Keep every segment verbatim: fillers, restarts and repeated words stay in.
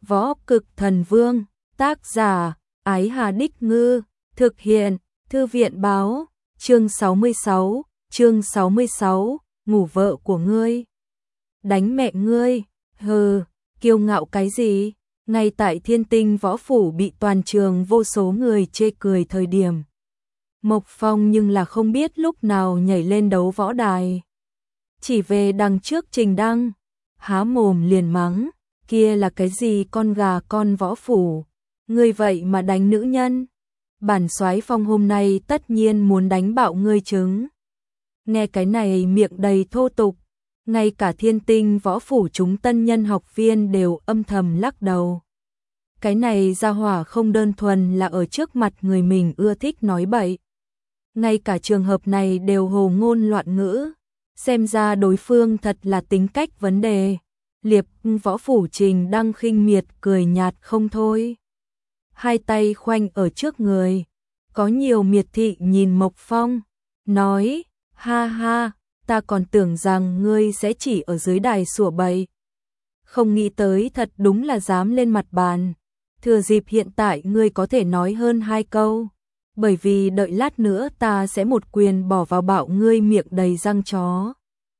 Võ Cực Thần Vương, tác giả, Ái Hà Đích Ngư, thực hiện, Thư viện báo, chương sáu mươi sáu, chương sáu mươi sáu, ngủ vợ của ngươi. Đánh mẹ ngươi, hừ, kiêu ngạo cái gì? Ngay tại Thiên Tinh Võ Phủ bị toàn trường vô số người chê cười thời điểm. Mộc Phong nhưng là không biết lúc nào nhảy lên đấu võ đài. Chỉ về đằng trước Trình Đăng, há mồm liền mắng, kia là cái gì con gà con võ phủ, ngươi vậy mà đánh nữ nhân. Bản soái Phong hôm nay tất nhiên muốn đánh bạo ngươi trứng. Nghe cái này miệng đầy thô tục, ngay cả Thiên Tinh Võ Phủ chúng tân nhân học viên đều âm thầm lắc đầu. Cái này gia hỏa không đơn thuần là ở trước mặt người mình ưa thích nói bậy. Ngay cả trường hợp này đều hồ ngôn loạn ngữ, xem ra đối phương thật là tính cách vấn đề. Liệp Võ Phủ Trình Đăng khinh miệt cười nhạt không thôi. Hai tay khoanh ở trước người, có nhiều miệt thị nhìn Mộc Phong, nói, ha ha, ta còn tưởng rằng ngươi sẽ chỉ ở dưới đài sủa bậy. Không nghĩ tới thật đúng là dám lên mặt bàn. Thừa dịp hiện tại ngươi có thể nói hơn hai câu, bởi vì đợi lát nữa ta sẽ một quyền bỏ vào bạo ngươi miệng đầy răng chó.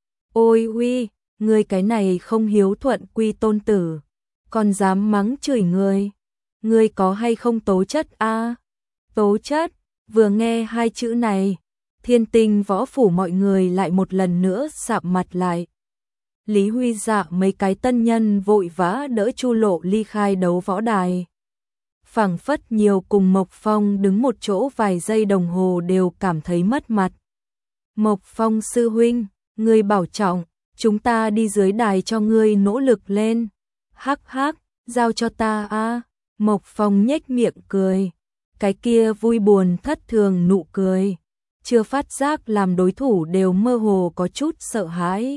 Ôi uy, ngươi cái này không hiếu thuận quy tôn tử, còn dám mắng chửi người. Ngươi có hay không tố chất a? À? Tố chất, vừa nghe hai chữ này, Thiên Tinh Võ Phủ mọi người lại một lần nữa sạm mặt lại. Lý Huy Dạ mấy cái tân nhân vội vã đỡ Chu Lộ ly khai đấu võ đài. Phảng phất nhiều cùng Mộc Phong đứng một chỗ vài giây đồng hồ đều cảm thấy mất mặt. Mộc Phong sư huynh, ngươi bảo trọng, chúng ta đi dưới đài cho ngươi nỗ lực lên. Hắc hắc, giao cho ta a. Mộc Phong nhếch miệng cười, cái kia vui buồn thất thường nụ cười, chưa phát giác làm đối thủ đều mơ hồ có chút sợ hãi.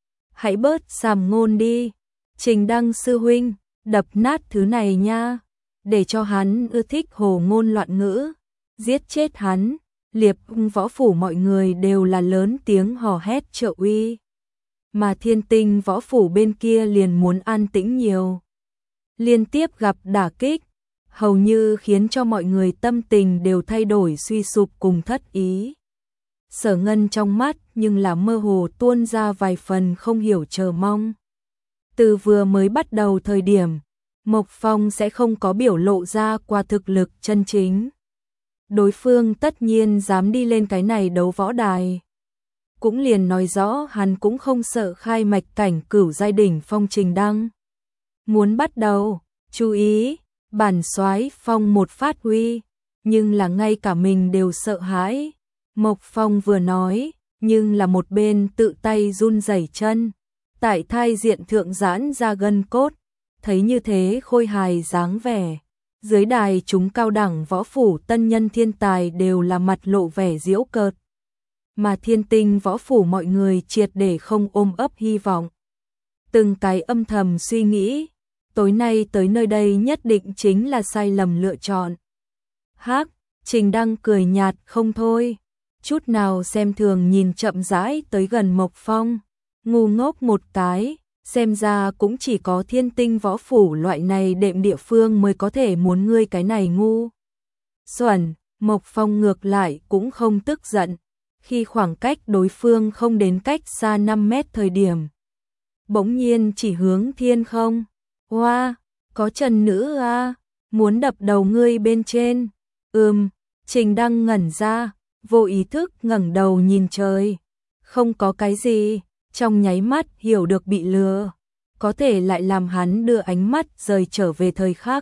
Hãy bớt sàm ngôn đi, Trình Đăng sư huynh, đập nát thứ này nha, để cho hắn ưa thích hồ ngôn loạn ngữ, giết chết hắn. Liệp Võ Phủ mọi người đều là lớn tiếng hò hét trợ uy, mà Thiên Tinh Võ Phủ bên kia liền muốn an tĩnh nhiều. Liên tiếp gặp đả kích, hầu như khiến cho mọi người tâm tình đều thay đổi suy sụp cùng thất ý. Sở Ngân trong mắt nhưng là mơ hồ tuôn ra vài phần không hiểu chờ mong. Từ vừa mới bắt đầu thời điểm, Mộc Phong sẽ không có biểu lộ ra qua thực lực chân chính. Đối phương tất nhiên dám đi lên cái này đấu võ đài, cũng liền nói rõ hắn cũng không sợ khai mạch cảnh cửu giai đỉnh phong Trình Đăng. Muốn bắt đầu, chú ý, bản soái Phong một phát huy, nhưng là ngay cả mình đều sợ hãi. Mộc Phong vừa nói, nhưng là một bên tự tay run rẩy chân, tại thai diện thượng giãn ra gân cốt, thấy như thế khôi hài dáng vẻ. Dưới đài chúng cao đẳng võ phủ tân nhân thiên tài đều là mặt lộ vẻ giễu cợt, mà Thiên Tinh Võ Phủ mọi người triệt để không ôm ấp hy vọng. Từng cái âm thầm suy nghĩ, tối nay tới nơi đây nhất định chính là sai lầm lựa chọn. Hắc, Trình Đăng cười nhạt không thôi, chút nào xem thường nhìn chậm rãi tới gần Mộc Phong, ngu ngốc một cái, xem ra cũng chỉ có Thiên Tinh Võ Phủ loại này đệm địa phương mới có thể muốn ngươi cái này ngu xuẩn. Mộc Phong ngược lại cũng không tức giận, khi khoảng cách đối phương không đến cách xa năm mét thời điểm, bỗng nhiên chỉ hướng thiên không. Hoa, wow, có trần nữ a, à, muốn đập đầu ngươi bên trên. Ừm, Trình Đăng ngẩn ra, vô ý thức ngẩng đầu nhìn trời. Không có cái gì, trong nháy mắt hiểu được bị lừa, có thể lại làm hắn đưa ánh mắt rời trở về thời khắc.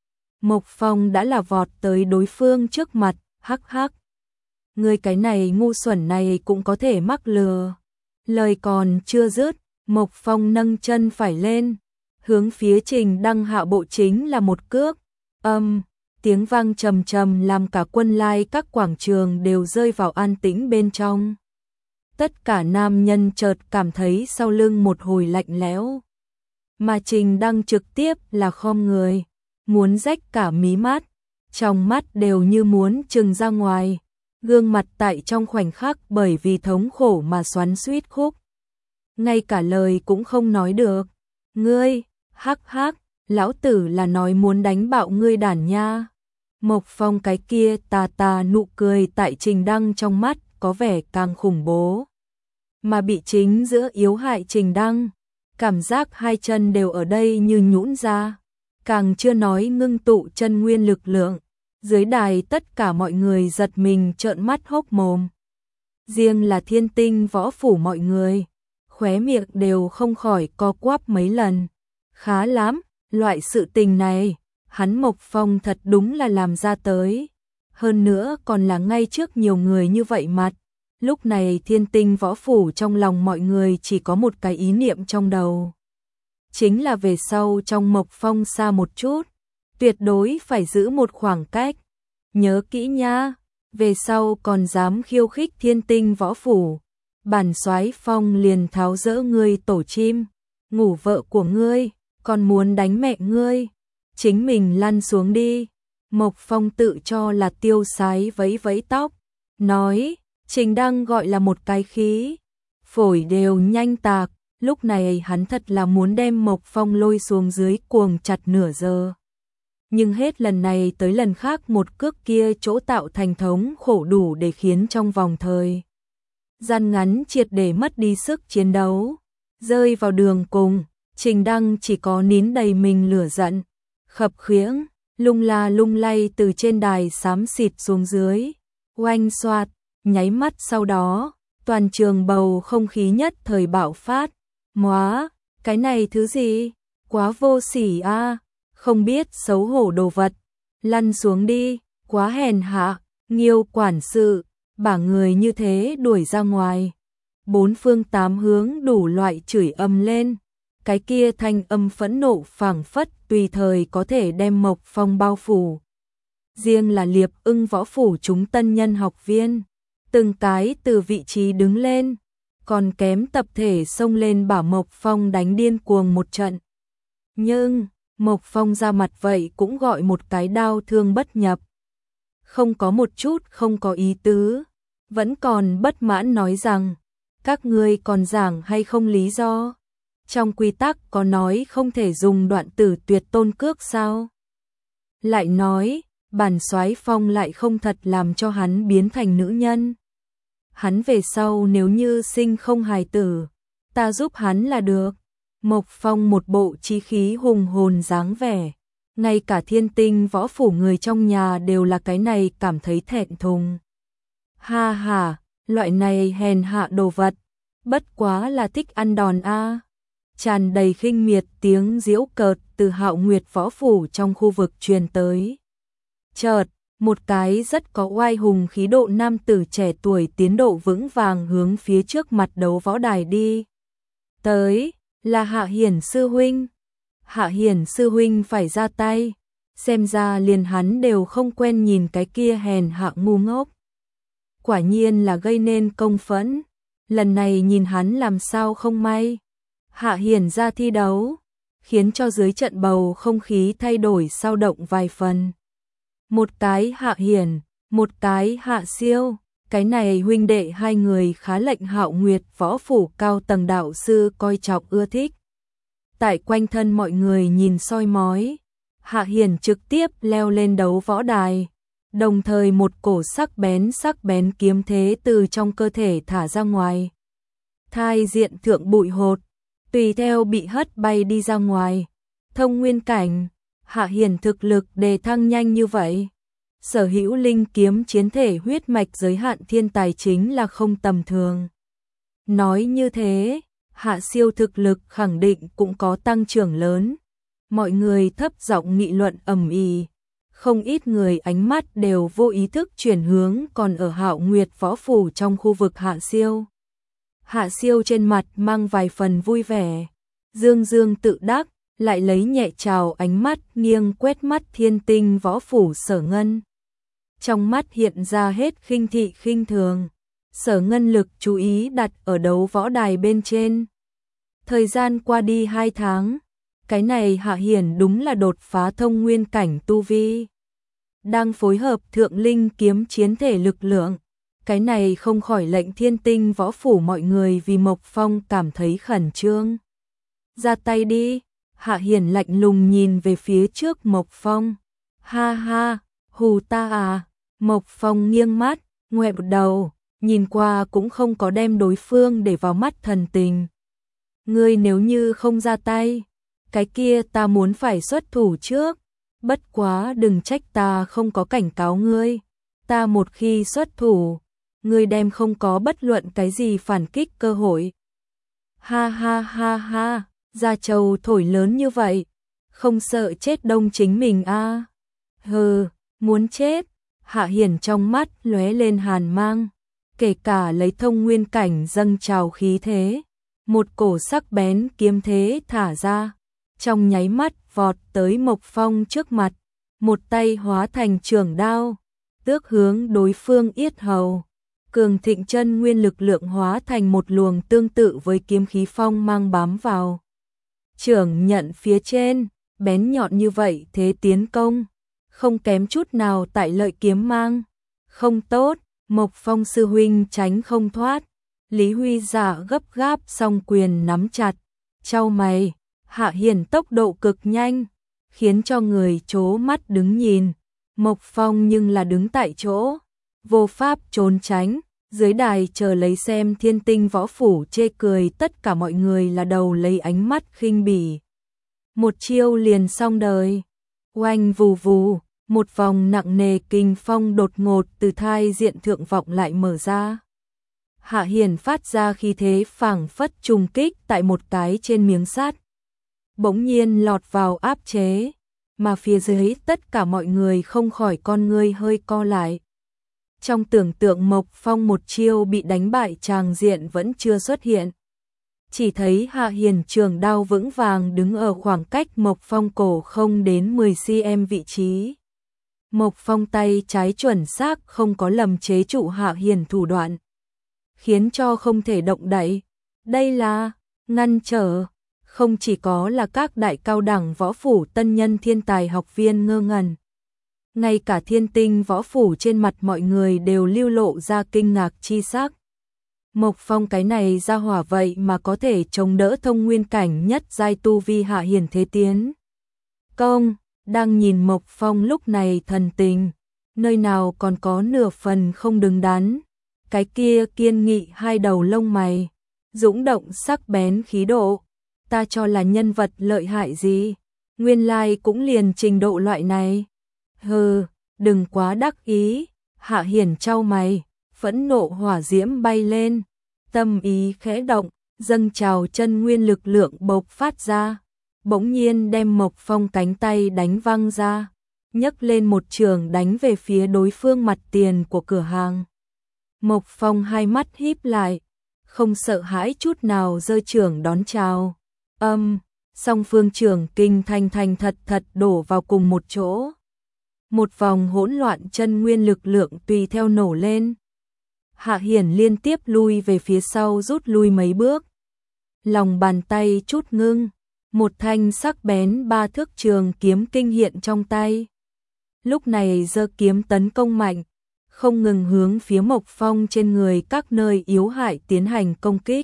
Mộc Phong đã là vọt tới đối phương trước mặt, hắc hắc. Ngươi cái này ngu xuẩn này cũng có thể mắc lừa. Lời còn chưa dứt, Mộc Phong nâng chân phải lên, hướng phía Trình Đăng hạ bộ chính là một cước. Âm, um, tiếng vang trầm trầm làm cả quân lai các quảng trường đều rơi vào an tĩnh bên trong. Tất cả nam nhân chợt cảm thấy sau lưng một hồi lạnh lẽo, mà Trình Đăng trực tiếp là khom người, muốn rách cả mí mắt, trong mắt đều như muốn trừng ra ngoài, gương mặt tại trong khoảnh khắc bởi vì thống khổ mà xoắn xuýt khúc. Ngay cả lời cũng không nói được. Ngươi, hắc hắc, lão tử là nói muốn đánh bạo ngươi đàn nha. Mộc Phong cái kia tà tà nụ cười tại Trình Đăng trong mắt có vẻ càng khủng bố. Mà bị chính giữa yếu hại Trình Đăng, cảm giác hai chân đều ở đây như nhũn ra, càng chưa nói ngưng tụ chân nguyên lực lượng. Dưới đài tất cả mọi người giật mình trợn mắt hốc mồm. Riêng là Thiên Tinh Võ Phủ mọi người, khóe miệng đều không khỏi co quắp mấy lần. Khá lắm, loại sự tình này, hắn Mộc Phong thật đúng là làm ra tới. Hơn nữa còn là ngay trước nhiều người như vậy mặt. Lúc này Thiên Tinh Võ Phủ trong lòng mọi người chỉ có một cái ý niệm trong đầu. Chính là về sau trong Mộc Phong xa một chút, tuyệt đối phải giữ một khoảng cách. Nhớ kỹ nha, về sau còn dám khiêu khích Thiên Tinh Võ Phủ, bản soái Phong liền tháo dỡ ngươi tổ chim, ngủ vợ của ngươi, còn muốn đánh mẹ ngươi. Chính mình lăn xuống đi. Mộc Phong tự cho là tiêu sái vẫy vẫy tóc, nói, Trình Đăng gọi là một cái khí, phổi đều nhanh tạc. Lúc này hắn thật là muốn đem Mộc Phong lôi xuống dưới cuồng chặt nửa giờ. Nhưng hết lần này tới lần khác một cước kia chỗ tạo thành thống khổ đủ để khiến trong vòng thời gian ngắn triệt để mất đi sức chiến đấu. Rơi vào đường cùng, Trình Đăng chỉ có nín đầy mình lửa giận, khập khiễng, lung la lung lay từ trên đài xám xịt xuống dưới, oanh xoạt, nháy mắt sau đó, toàn trường bầu không khí nhất thời bạo phát. Móa, cái này thứ gì? Quá vô sỉ a, à, không biết xấu hổ đồ vật. Lăn xuống đi, quá hèn hạ, Nghiêu quản sự, bả người như thế đuổi ra ngoài. Bốn phương tám hướng đủ loại chửi ầm lên. Cái kia thanh âm phẫn nộ phảng phất tùy thời có thể đem Mộc Phong bao phủ. Riêng là Liệp Ưng Võ Phủ chúng tân nhân học viên, từng cái từ vị trí đứng lên, còn kém tập thể xông lên bảo Mộc Phong đánh điên cuồng một trận. Nhưng, Mộc Phong ra mặt vậy cũng gọi một cái đau thương bất nhập. Không có một chút không có ý tứ, vẫn còn bất mãn nói rằng, các ngươi còn giảng hay không lý do? Trong quy tắc có nói không thể dùng đoạn tử tuyệt tôn cước sao? Lại nói, bản soái Phong lại không thật làm cho hắn biến thành nữ nhân. Hắn về sau nếu như sinh không hài tử, ta giúp hắn là được. Mộc Phong một bộ chí khí hùng hồn dáng vẻ, ngay cả Thiên Tinh Võ Phủ người trong nhà đều là cái này cảm thấy thẹn thùng. Ha ha, loại này hèn hạ đồ vật, bất quá là thích ăn đòn a. Tràn đầy khinh miệt tiếng giễu cợt từ Hạo Nguyệt Võ Phủ trong khu vực truyền tới. Chợt, một cái rất có oai hùng khí độ nam tử trẻ tuổi tiến độ vững vàng hướng phía trước mặt đấu võ đài đi. Tới, là Hạ Hiển sư huynh. Hạ Hiển sư huynh phải ra tay, xem ra liền hắn đều không quen nhìn cái kia hèn hạ ngu ngốc. Quả nhiên là gây nên công phẫn, lần này nhìn hắn làm sao không may. Hạ Hiển ra thi đấu, khiến cho dưới trận bầu không khí thay đổi sao động vài phần. Một cái Hạ Hiển, một cái Hạ Siêu, cái này huynh đệ hai người khá lệnh Hạo Nguyệt Võ Phủ cao tầng đạo sư coi trọng ưa thích. Tại quanh thân mọi người nhìn soi mói, Hạ Hiển trực tiếp leo lên đấu võ đài, đồng thời một cổ sắc bén sắc bén kiếm thế từ trong cơ thể thả ra ngoài. Thai diện thượng bụi hột, tùy theo bị hất bay đi ra ngoài. Thông nguyên cảnh, Hạ Hiển thực lực đề thăng nhanh như vậy. Sở hữu linh kiếm chiến thể huyết mạch giới hạn thiên tài chính là không tầm thường. Nói như thế, Hạ Siêu thực lực khẳng định cũng có tăng trưởng lớn. Mọi người thấp giọng nghị luận ầm ĩ, không ít người ánh mắt đều vô ý thức chuyển hướng còn ở Hạo Nguyệt Võ Phủ trong khu vực Hạ Siêu. Hạ Siêu trên mặt mang vài phần vui vẻ, dương dương tự đắc, lại lấy nhẹ trào ánh mắt nghiêng quét mắt Thiên Tinh Võ Phủ Sở Ngân. Trong mắt hiện ra hết khinh thị khinh thường. Sở Ngân lực chú ý đặt ở đấu võ đài bên trên. Thời gian qua đi hai tháng, cái này Hạ Hiển đúng là đột phá thông nguyên cảnh tu vi. Đang phối hợp thượng linh kiếm chiến thể lực lượng, cái này không khỏi lệnh Thiên Tinh Võ Phủ mọi người vì Mộc Phong cảm thấy khẩn trương. Ra tay đi, Hạ Hiển lạnh lùng nhìn về phía trước Mộc Phong. Ha ha, hù ta à? Mộc Phong nghiêng mắt, ngoẹo đầu, nhìn qua cũng không có đem đối phương để vào mắt thần tình. Ngươi nếu như không ra tay, cái kia ta muốn phải xuất thủ trước. Bất quá đừng trách ta không có cảnh cáo ngươi. Ta một khi xuất thủ, ngươi đem không có bất luận cái gì phản kích cơ hội. Ha ha ha ha, Gia Châu thổi lớn như vậy, không sợ chết đông chính mình a? À? Hừ, muốn chết. Hạ Hiển trong mắt lóe lên hàn mang, kể cả lấy thông nguyên cảnh dâng trào khí thế, một cổ sắc bén kiếm thế thả ra, trong nháy mắt vọt tới Mộc Phong trước mặt, một tay hóa thành trường đao, tước hướng đối phương yết hầu. Cường thịnh chân nguyên lực lượng hóa thành một luồng tương tự với kiếm khí phong mang bám vào trưởng nhận phía trên, bén nhọn như vậy thế tiến công, không kém chút nào tại lợi kiếm mang. Không tốt, Mộc Phong sư huynh tránh không thoát. Lý Huy giả gấp gáp song quyền nắm chặt, chau mày. Hạ Hiển tốc độ cực nhanh, khiến cho người chố mắt đứng nhìn. Mộc Phong nhưng là đứng tại chỗ, vô pháp trốn tránh. Dưới đài chờ lấy xem Thiên Tinh võ phủ chê cười, tất cả mọi người là đầu lấy ánh mắt khinh bỉ. Một chiêu liền xong đời. Oanh vù vù, một vòng nặng nề kinh phong đột ngột từ thai diện thượng vọng lại mở ra. Hạ Hiển phát ra khí thế phảng phất trùng kích tại một cái trên miếng sắt, bỗng nhiên lọt vào áp chế, mà phía dưới tất cả mọi người không khỏi con ngươi hơi co lại. Trong tưởng tượng Mộc Phong một chiêu bị đánh bại tràng diện vẫn chưa xuất hiện. Chỉ thấy Hạ Hiển trường đao vững vàng đứng ở khoảng cách Mộc Phong cổ không đến mười xăng-ti-mét vị trí. Mộc Phong tay trái chuẩn xác không có lầm chế trụ Hạ Hiển thủ đoạn, khiến cho không thể động đậy. Đây là ngăn trở, không chỉ có là các đại cao đẳng võ phủ tân nhân thiên tài học viên ngơ ngẩn. Ngay cả Thiên Tinh võ phủ trên mặt mọi người đều lưu lộ ra kinh ngạc chi sắc. Mộc Phong cái này ra hỏa vậy mà có thể chống đỡ thông nguyên cảnh nhất giai tu vi Hạ Hiển thế tiến công. Đang nhìn Mộc Phong lúc này thần tình, nơi nào còn có nửa phần không đứng đắn. Cái kia kiên nghị hai đầu lông mày, dũng động sắc bén khí độ. Ta cho là nhân vật lợi hại gì, nguyên lai cũng liền trình độ loại này. Hừ, đừng quá đắc ý. Hạ Hiển chau mày, phẫn nộ hỏa diễm bay lên, tâm ý khẽ động, dâng trào chân nguyên lực lượng bộc phát ra, bỗng nhiên đem Mộc Phong cánh tay đánh văng ra, nhấc lên một trường đánh về phía đối phương mặt tiền của cửa hàng. Mộc Phong hai mắt híp lại, không sợ hãi chút nào giơ trường đón chào. Âm, song phương trường kinh thành thành thật thật đổ vào cùng một chỗ. Một vòng hỗn loạn chân nguyên lực lượng tùy theo nổ lên. Hạ Hiển liên tiếp lui về phía sau, rút lui mấy bước. Lòng bàn tay chút ngưng, một thanh sắc bén ba thước trường kiếm kinh hiện trong tay. Lúc này giơ kiếm tấn công mạnh, không ngừng hướng phía Mộc Phong trên người các nơi yếu hại tiến hành công kích.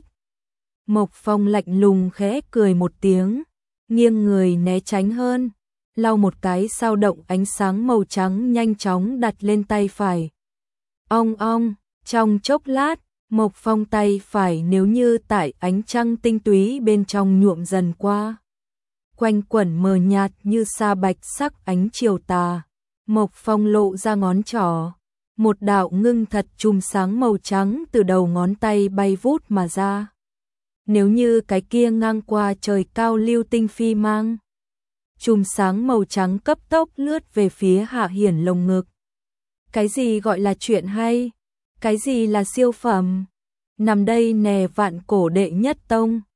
Mộc Phong lạnh lùng khẽ cười một tiếng, nghiêng người né tránh hơn, lau một cái sao động ánh sáng màu trắng nhanh chóng đặt lên tay phải. Ong ong, trong chốc lát, Mộc Phong tay phải nếu như tại ánh trăng tinh túy bên trong nhuộm dần qua. Quanh quẩn mờ nhạt như sa bạch sắc ánh chiều tà. Mộc Phong lộ ra ngón trỏ, một đạo ngưng thật chùm sáng màu trắng từ đầu ngón tay bay vút mà ra. Nếu như cái kia ngang qua trời cao lưu tinh phi mang. Chùm sáng màu trắng cấp tốc lướt về phía Hạ Hiển lồng ngực. Cái gì gọi là chuyện hay? Cái gì là siêu phẩm? Nằm đây nè vạn cổ đệ nhất tông,